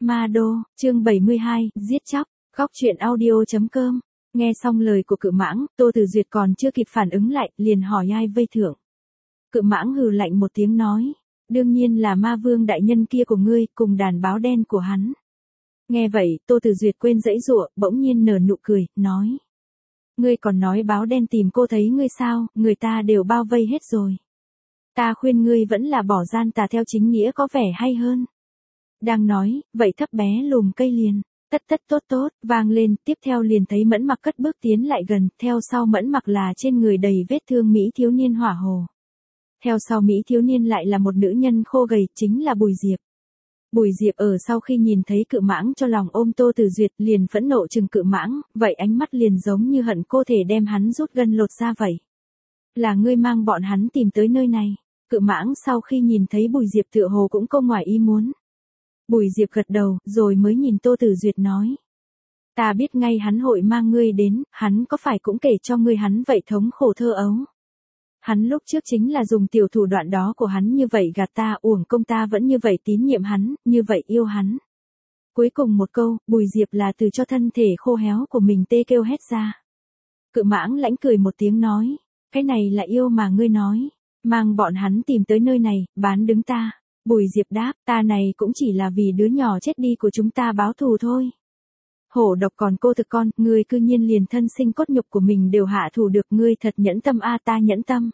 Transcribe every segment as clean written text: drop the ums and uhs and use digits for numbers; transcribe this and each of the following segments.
Ma Đô, chương 72, giết chóc, góc truyện audio.com. Nghe xong lời của Cự Mãng, Tô Tử Duyệt còn chưa kịp phản ứng lại, liền hỏi ai vây thưởng. Cự Mãng hừ lạnh một tiếng nói, đương nhiên là Ma Vương đại nhân kia của ngươi, cùng đàn báo đen của hắn. Nghe vậy, Tô Tử Duyệt quên giãy giụa, bỗng nhiên nở nụ cười, nói. Ngươi còn nói báo đen tìm cô thấy ngươi sao, người ta đều bao vây hết rồi. Ta khuyên ngươi vẫn là bỏ gian tà theo chính nghĩa có vẻ hay hơn. Đang nói, vậy thấp bé lùm cây liền, tất tốt, vang lên, tiếp theo liền thấy Mẫn Mặc cất bước tiến lại gần, theo sau Mẫn Mặc là trên người đầy vết thương Mỹ thiếu niên hỏa hồ. Theo sau Mỹ thiếu niên lại là một nữ nhân khô gầy, chính là Bùi Diệp. Bùi Diệp ở sau khi nhìn thấy Cự Mãng cho lòng ôm Tô Tử Duyệt liền phẫn nộ trừng Cự Mãng, vậy ánh mắt liền giống như hận cô thể đem hắn rút gân lột ra vậy. Là ngươi mang bọn hắn tìm tới nơi này. Cự Mãng sau khi nhìn thấy Bùi Diệp tựa hồ cũng không ngoài ý muốn. Bùi Diệp gật đầu, rồi mới nhìn Tô Tử Duyệt nói. Ta biết ngay hắn hội mang ngươi đến, hắn có phải cũng kể cho ngươi hắn vậy thống khổ thơ ấu. Hắn lúc trước chính là dùng tiểu thủ đoạn đó của hắn như vậy gạt ta, uổng công ta vẫn như vậy tín nhiệm hắn, như vậy yêu hắn. Cuối cùng một câu, Bùi Diệp là từ cho thân thể khô héo của mình tê kêu hét ra. Cự Mãng lãnh cười một tiếng nói, cái này là yêu mà ngươi nói, mang bọn hắn tìm tới nơi này, bán đứng ta. Bùi Diệp đáp, ta này cũng chỉ là vì đứa nhỏ chết đi của chúng ta báo thù thôi. Hổ độc còn cô thực con, ngươi cư nhiên liền thân sinh cốt nhục của mình đều hạ thủ được, ngươi thật nhẫn tâm a. Ta nhẫn tâm.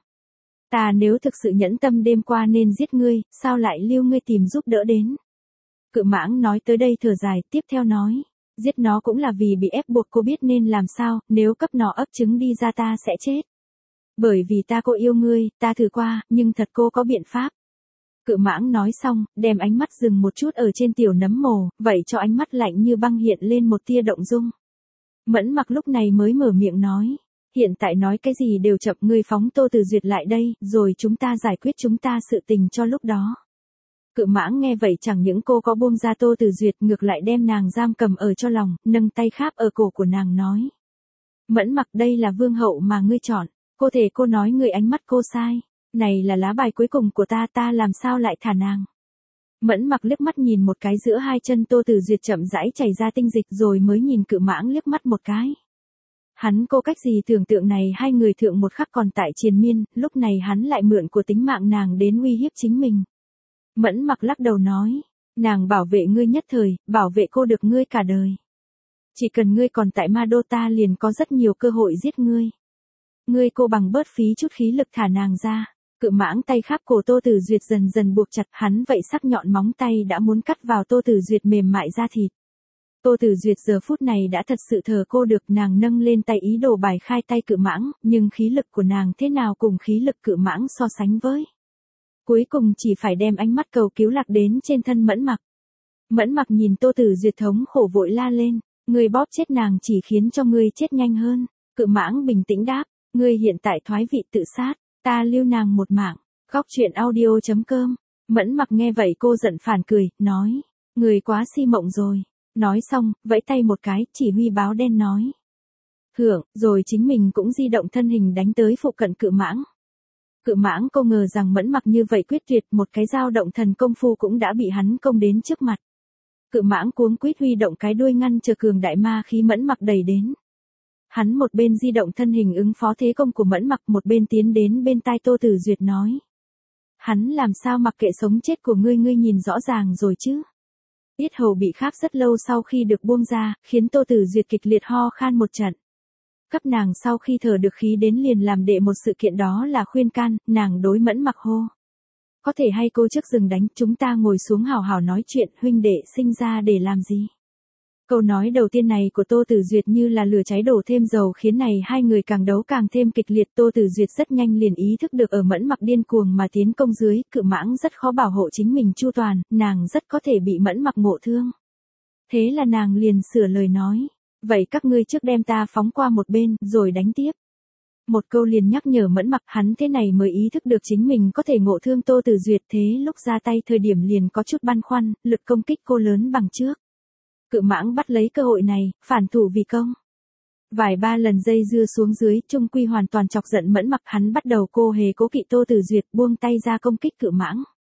Ta nếu thực sự nhẫn tâm đêm qua nên giết ngươi, sao lại lưu ngươi tìm giúp đỡ đến. Cự Mãng nói tới đây thở dài, tiếp theo nói, giết nó cũng là vì bị ép buộc, cô biết nên làm sao, nếu cấp nó ấp trứng đi ra ta sẽ chết. Bởi vì ta cô yêu ngươi, ta thử qua, nhưng thật cô có biện pháp. Cự Mãng nói xong, đem ánh mắt dừng một chút ở trên tiểu nấm mồ, vậy cho ánh mắt lạnh như băng hiện lên một tia động dung. Mẫn Mặc lúc này mới mở miệng nói, hiện tại nói cái gì đều chậm, ngươi phóng Tô Tử Duyệt lại đây, rồi chúng ta giải quyết chúng ta sự tình cho lúc đó. Cự Mãng nghe vậy chẳng những cô có buông ra Tô Tử Duyệt, ngược lại đem nàng giam cầm ở cho lòng, nâng tay kháp ở cổ của nàng nói. Mẫn Mặc, đây là vương hậu mà ngươi chọn, cô thể cô nói người ánh mắt cô sai. Này là lá bài cuối cùng của ta làm sao lại thả nàng. Mẫn Mặc liếc mắt nhìn một cái giữa hai chân Tô Tử Duyệt chậm rãi chảy ra tinh dịch, rồi mới nhìn Cự Mãng liếc mắt một cái. Hắn cô cách gì tưởng tượng này hai người thượng một khắc còn tại triền miên, lúc này hắn lại mượn của tính mạng nàng đến uy hiếp chính mình. Mẫn Mặc lắc đầu nói, nàng bảo vệ ngươi nhất thời, bảo vệ cô được ngươi cả đời. Chỉ cần ngươi còn tại Ma Đô ta liền có rất nhiều cơ hội giết ngươi. Ngươi cô bằng bớt phí chút khí lực thả nàng ra. Cự Mãng tay kháp cổ Tô Tử Duyệt dần dần buộc chặt, hắn vậy sắc nhọn móng tay đã muốn cắt vào Tô Tử Duyệt mềm mại da thịt. Tô Tử Duyệt giờ phút này đã thật sự thờ cô được, nàng nâng lên tay ý đồ bài khai tay Cự Mãng, nhưng khí lực của nàng thế nào cùng khí lực Cự Mãng so sánh với. Cuối cùng chỉ phải đem ánh mắt cầu cứu lạc đến trên thân Mẫn Mặc. Mẫn Mặc nhìn Tô Tử Duyệt thống khổ vội la lên, ngươi bóp chết nàng chỉ khiến cho ngươi chết nhanh hơn. Cự Mãng bình tĩnh đáp, ngươi hiện tại thoái vị tự sát, ta lưu nàng một mạng. Góc truyện audio.com. Mẫn Mặc nghe vậy cô giận phản cười, nói, người quá si mộng rồi. Nói xong, vẫy tay một cái, chỉ huy báo đen nói. Hưởng, rồi chính mình cũng di động thân hình đánh tới phụ cận Cự Mãng. Cự Mãng cô ngờ rằng Mẫn Mặc như vậy quyết tuyệt, một cái dao động thần công phu cũng đã bị hắn công đến trước mặt. Cự Mãng cuống quýt huy động cái đuôi ngăn chờ cường đại ma khí Mẫn Mặc đẩy đến. Hắn một bên di động thân hình ứng phó thế công của Mẫn Mặc, một bên tiến đến bên tai Tô Tử Duyệt nói. Hắn làm sao mặc kệ sống chết của ngươi, ngươi nhìn rõ ràng rồi chứ. Yết hầu bị kháp rất lâu sau khi được buông ra, khiến Tô Tử Duyệt kịch liệt ho khan một trận. Cấp nàng sau khi thở được khí đến liền làm đệ một sự kiện, đó là khuyên can, nàng đối Mẫn Mặc hô. Có thể hay cô trước dừng đánh, chúng ta ngồi xuống hào hào nói chuyện, huynh đệ sinh ra để làm gì. Câu nói đầu tiên này của Tô Tử Duyệt như là lửa cháy đổ thêm dầu, khiến này hai người càng đấu càng thêm kịch liệt. Tô Tử Duyệt rất nhanh liền ý thức được ở Mẫn Mặc điên cuồng mà tiến công dưới, Cự Mãng rất khó bảo hộ chính mình chu toàn, nàng rất có thể bị Mẫn Mặc ngộ thương. Thế là nàng liền sửa lời nói, vậy các ngươi trước đem ta phóng qua một bên, rồi đánh tiếp. Một câu liền nhắc nhở Mẫn Mặc, hắn thế này mới ý thức được chính mình có thể ngộ thương Tô Tử Duyệt, thế lúc ra tay thời điểm liền có chút băn khoăn, lực công kích cô lớn bằng trước. Cự Mãng bắt lấy cơ hội này, phản thủ vì công. Vài ba lần dây dưa xuống dưới, trung quy hoàn toàn chọc giận Mẫn Mặc, hắn bắt đầu cô hề cố kỵ Tô Tử Duyệt, buông tay ra công kích Cự Mãng.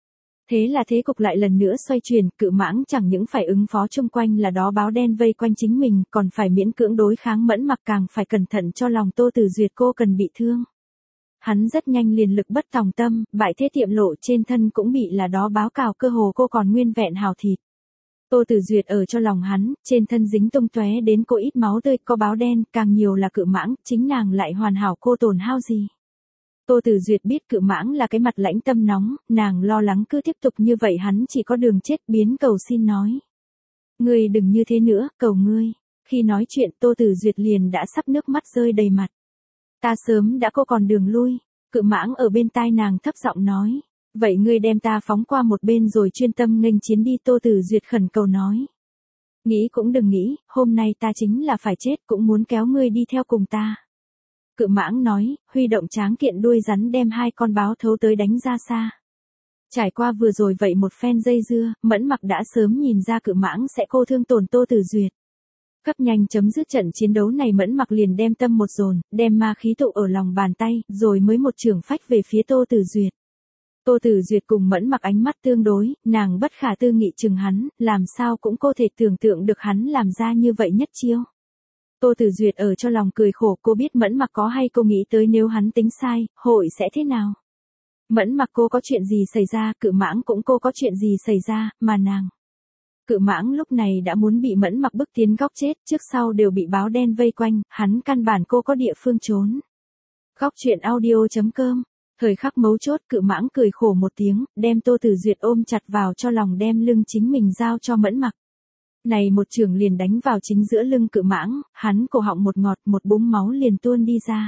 Thế là thế cục lại lần nữa xoay chuyển, Cự Mãng chẳng những phải ứng phó chung quanh là đó báo đen vây quanh chính mình, còn phải miễn cưỡng đối kháng Mẫn Mặc, càng phải cẩn thận cho lòng Tô Tử Duyệt cô cần bị thương. Hắn rất nhanh liền lực bất tòng tâm, bại thế tiệm lộ trên thân cũng bị là đó báo cào, cơ hồ cô còn nguyên vẹn hào thịt. Tô Tử Duyệt ở cho lòng hắn, trên thân dính tung tóe đến cô ít máu tươi, có báo đen, càng nhiều là Cự Mãng, chính nàng lại hoàn hảo, cô tổn hao gì. Tô Tử Duyệt biết Cự Mãng là cái mặt lãnh tâm nóng, nàng lo lắng cứ tiếp tục như vậy hắn chỉ có đường chết, biến cầu xin nói. Ngươi đừng như thế nữa, cầu ngươi. Khi nói chuyện Tô Tử Duyệt liền đã sắp nước mắt rơi đầy mặt. Ta sớm đã có còn đường lui. Cự Mãng ở bên tai nàng thấp giọng nói. Vậy ngươi đem ta phóng qua một bên rồi chuyên tâm nghênh chiến đi, Tô Tử Duyệt khẩn cầu nói. Nghĩ cũng đừng nghĩ, hôm nay ta chính là phải chết cũng muốn kéo ngươi đi theo cùng ta. Cự Mãng nói, huy động tráng kiện đuôi rắn đem hai con báo thấu tới đánh ra xa. Trải qua vừa rồi vậy một phen dây dưa, Mẫn Mặc đã sớm nhìn ra Cự Mãng sẽ cô thương tổn Tô Tử Duyệt. Cấp nhanh chấm dứt trận chiến đấu này, Mẫn Mặc liền đem tâm một dồn, đem ma khí tụ ở lòng bàn tay, rồi mới một chưởng phách về phía Tô Tử Duyệt. Tô Tử Duyệt cùng Mẫn Mặc ánh mắt tương đối, nàng bất khả tư nghị chừng hắn, làm sao cũng cô thể tưởng tượng được hắn làm ra như vậy nhất chiêu. Tô Tử Duyệt ở cho lòng cười khổ, cô biết Mẫn Mặc có hay cô nghĩ tới nếu hắn tính sai, hội sẽ thế nào. Mẫn Mặc cô có chuyện gì xảy ra, Cự Mãng cũng cô có chuyện gì xảy ra, mà nàng. Cự Mãng lúc này đã muốn bị Mẫn Mặc bức tiến góc chết, trước sau đều bị báo đen vây quanh, hắn căn bản cô có địa phương trốn. Góc truyện audio.com. Thời khắc mấu chốt Cự Mãng cười khổ một tiếng, đem Tô Tử Duyệt ôm chặt vào cho lòng, đem lưng chính mình giao cho Mẫn Mặc. Này một chưởng liền đánh vào chính giữa lưng Cự Mãng, hắn cổ họng một ngọt, một búng máu liền tuôn đi ra.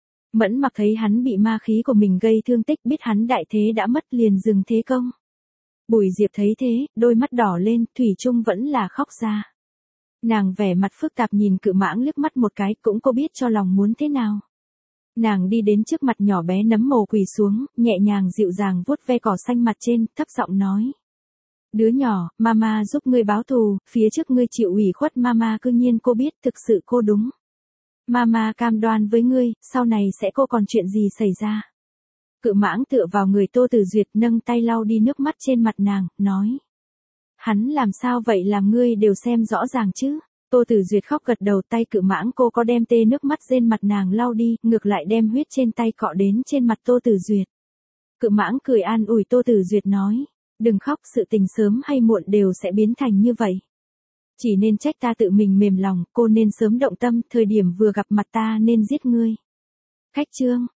Mẫn Mặc thấy hắn bị ma khí của mình gây thương tích, biết hắn đại thế đã mất liền dừng thế công. Bùi Diệp thấy thế, đôi mắt đỏ lên, thủy chung vẫn là khóc ra. Nàng vẻ mặt phức tạp nhìn Cự Mãng liếc mắt một cái, cũng cô biết cho lòng muốn thế nào. Nàng đi đến trước mặt nhỏ bé nấm mồ quỳ xuống, nhẹ nhàng dịu dàng vuốt ve cỏ xanh mặt trên, thấp giọng nói. Đứa nhỏ, mama giúp ngươi báo thù, phía trước ngươi chịu ủy khuất mama, cư nhiên cô biết thực sự cô đúng. Mama cam đoan với ngươi, sau này sẽ cô còn chuyện gì xảy ra. Cự Mãng tựa vào người Tô Tử Duyệt, nâng tay lau đi nước mắt trên mặt nàng, nói. Hắn làm sao vậy, làm ngươi đều xem rõ ràng chứ. Tô Tử Duyệt khóc gật đầu, tay Cự Mãng cô có đem tê nước mắt trên mặt nàng lau đi, ngược lại đem huyết trên tay cọ đến trên mặt Tô Tử Duyệt. Cự Mãng cười an ủi Tô Tử Duyệt nói. Đừng khóc, sự tình sớm hay muộn đều sẽ biến thành như vậy. Chỉ nên trách ta tự mình mềm lòng, cô nên sớm động tâm, thời điểm vừa gặp mặt ta nên giết ngươi. Cách chương.